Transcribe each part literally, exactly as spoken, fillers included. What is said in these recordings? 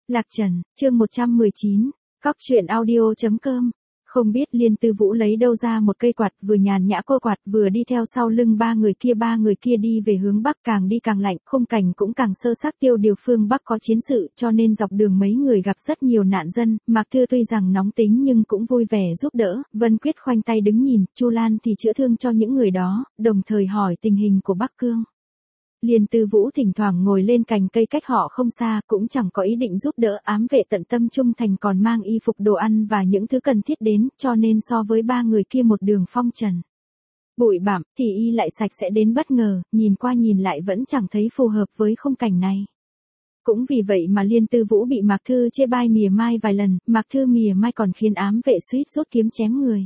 Lạc Trần, chương một trăm mười chín, cóc truyện audio chấm com. Không biết Liên Tư Vũ lấy đâu ra một cây quạt, vừa nhàn nhã cô quạt vừa đi theo sau lưng ba người kia ba người kia đi về hướng Bắc, càng đi càng lạnh, khung cảnh cũng càng sơ xác. Tiêu điều phương Bắc có chiến sự, cho nên dọc đường mấy người gặp rất nhiều nạn dân. Mạc Thư tuy rằng nóng tính nhưng cũng vui vẻ giúp đỡ. Vân Quyết khoanh tay đứng nhìn, Chu Lan thì chữa thương cho những người đó, đồng thời hỏi tình hình của Bắc Cương. Liên Tư Vũ thỉnh thoảng ngồi lên cành cây cách họ không xa, cũng chẳng có ý định giúp đỡ. Ám vệ tận tâm trung thành còn mang y phục đồ ăn và những thứ cần thiết đến, cho nên so với ba người kia một đường phong trần bụi bặm thì y lại sạch sẽ đến bất ngờ, nhìn qua nhìn lại vẫn chẳng thấy phù hợp với khung cảnh này. Cũng vì vậy mà Liên Tư Vũ bị Mạc Thư chê bai mỉa mai vài lần. Mạc Thư mỉa mai còn khiến ám vệ suýt rút kiếm chém người.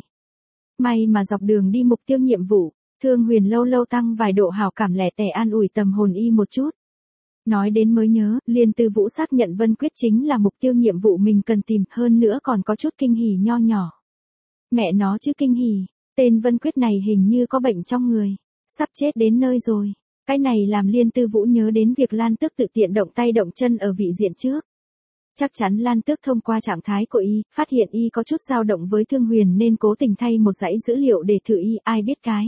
May mà dọc đường đi mục tiêu nhiệm vụ, Thương Huyền lâu lâu tăng vài độ hảo cảm lẻ tẻ an ủi tâm hồn y một chút. Nói đến mới nhớ, Liên Tư Vũ xác nhận Vân Quyết chính là mục tiêu nhiệm vụ mình cần tìm, hơn nữa còn có chút kinh hỉ nho nhỏ. Mẹ nó chứ kinh hỉ, tên Vân Quyết này hình như có bệnh trong người, sắp chết đến nơi rồi. Cái này làm Liên Tư Vũ nhớ đến việc Lan Tước tự tiện động tay động chân ở vị diện trước. Chắc chắn Lan Tước thông qua trạng thái của y, phát hiện y có chút dao động với Thương Huyền nên cố tình thay một dãy dữ liệu để thử y, ai biết cái.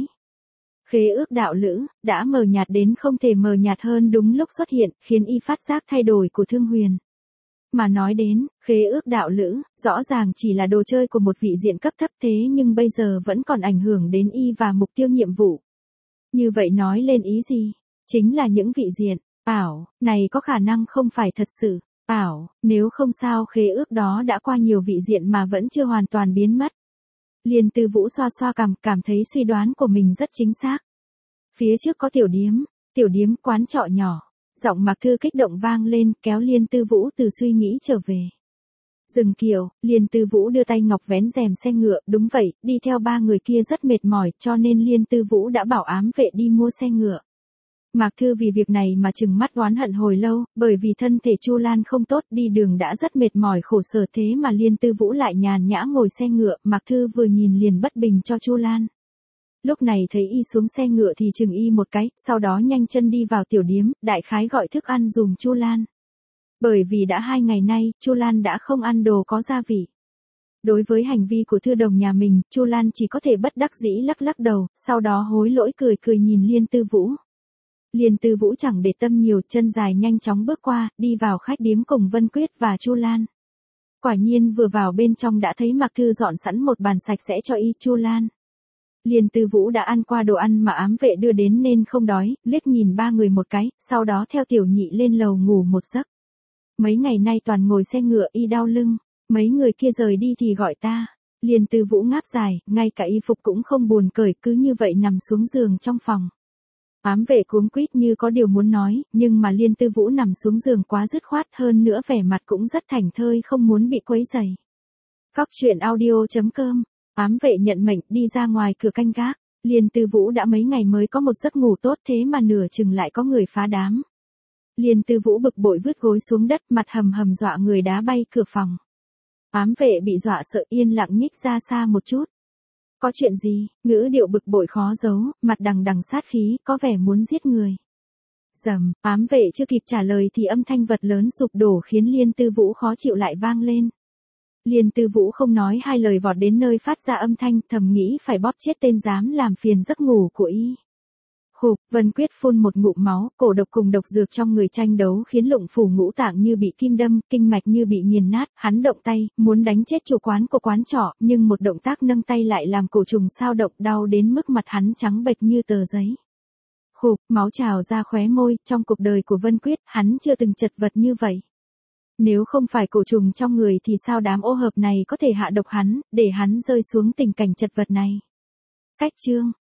Khế ước đạo lữ, đã mờ nhạt đến không thể mờ nhạt hơn đúng lúc xuất hiện, khiến y phát giác thay đổi của Thương Huyền. Mà nói đến, khế ước đạo lữ, rõ ràng chỉ là đồ chơi của một vị diện cấp thấp thế nhưng bây giờ vẫn còn ảnh hưởng đến y và mục tiêu nhiệm vụ. Như vậy nói lên ý gì? Chính là những vị diện, ảo, này có khả năng không phải thật sự, ảo, nếu không sao khế ước đó đã qua nhiều vị diện mà vẫn chưa hoàn toàn biến mất. Liên Tư Vũ xoa xoa cằm, cảm thấy suy đoán của mình rất chính xác. Phía trước có tiểu điếm, tiểu điếm quán trọ nhỏ. Giọng Mạc Thư kích động vang lên, kéo Liên Tư Vũ từ suy nghĩ trở về. Dừng kiệu, Liên Tư Vũ đưa tay ngọc vén rèm xe ngựa, đúng vậy, đi theo ba người kia rất mệt mỏi, cho nên Liên Tư Vũ đã bảo ám vệ đi mua xe ngựa. Mạc Thư vì việc này mà trừng mắt oán hận hồi lâu, bởi vì thân thể Chu Lan không tốt, đi đường đã rất mệt mỏi khổ sở, thế mà Liên Tư Vũ lại nhàn nhã ngồi xe ngựa. Mạc Thư vừa nhìn liền bất bình cho Chu Lan. Lúc này thấy y xuống xe ngựa thì chừng y một cái, sau đó nhanh chân đi vào tiểu điếm, đại khái gọi thức ăn dùm Chu Lan. Bởi vì đã hai ngày nay, Chu Lan đã không ăn đồ có gia vị. Đối với hành vi của thư đồng nhà mình, Chu Lan chỉ có thể bất đắc dĩ lắc lắc đầu, sau đó hối lỗi cười cười nhìn Liên Tư Vũ. Liên Tư Vũ chẳng để tâm nhiều, chân dài nhanh chóng bước qua, đi vào khách điếm cùng Vân Quyết và Chu Lan. Quả nhiên vừa vào bên trong đã thấy Mạc Thư dọn sẵn một bàn sạch sẽ cho y. Chu Lan. Liên Tư Vũ đã ăn qua đồ ăn mà ám vệ đưa đến nên không đói, liếc nhìn ba người một cái, sau đó theo tiểu nhị lên lầu ngủ một giấc. Mấy ngày nay toàn ngồi xe ngựa y đau lưng, mấy người kia rời đi thì gọi ta. Liên Tư Vũ ngáp dài, ngay cả y phục cũng không buồn cởi, cứ như vậy nằm xuống giường trong phòng. Ám vệ cuống quýt như có điều muốn nói, nhưng mà Liên Tư Vũ nằm xuống giường quá dứt khoát, hơn nữa vẻ mặt cũng rất thảnh thơi không muốn bị quấy rầy. Cóc truyện audio chấm com. Ám vệ nhận mệnh đi ra ngoài cửa canh gác. Liên Tư Vũ đã mấy ngày mới có một giấc ngủ tốt thế mà nửa chừng lại có người phá đám. Liên Tư Vũ bực bội vứt gối xuống đất, mặt hầm hầm dọa người đá bay cửa phòng. Ám vệ bị dọa sợ yên lặng nhích ra xa một chút. Có chuyện gì? Ngữ điệu bực bội khó giấu, mặt đằng đằng sát khí, có vẻ muốn giết người. Rầm, ám vệ chưa kịp trả lời thì âm thanh vật lớn sụp đổ khiến Liên Tư Vũ khó chịu lại vang lên. Liên Tư Vũ không nói hai lời vọt đến nơi phát ra âm thanh, thầm nghĩ phải bóp chết tên dám làm phiền giấc ngủ của y. Khục, Vân Quyết phun một ngụm máu, cổ độc cùng độc dược trong người tranh đấu khiến lụng phủ ngũ tạng như bị kim đâm, kinh mạch như bị nghiền nát, hắn động tay, muốn đánh chết chủ quán của quán trọ, nhưng một động tác nâng tay lại làm cổ trùng sao động, đau đến mức mặt hắn trắng bệch như tờ giấy. Khục, máu trào ra khóe môi, trong cuộc đời của Vân Quyết, hắn chưa từng chật vật như vậy. Nếu không phải cổ trùng trong người thì sao đám ô hợp này có thể hạ độc hắn, để hắn rơi xuống tình cảnh chật vật này. Cách chương,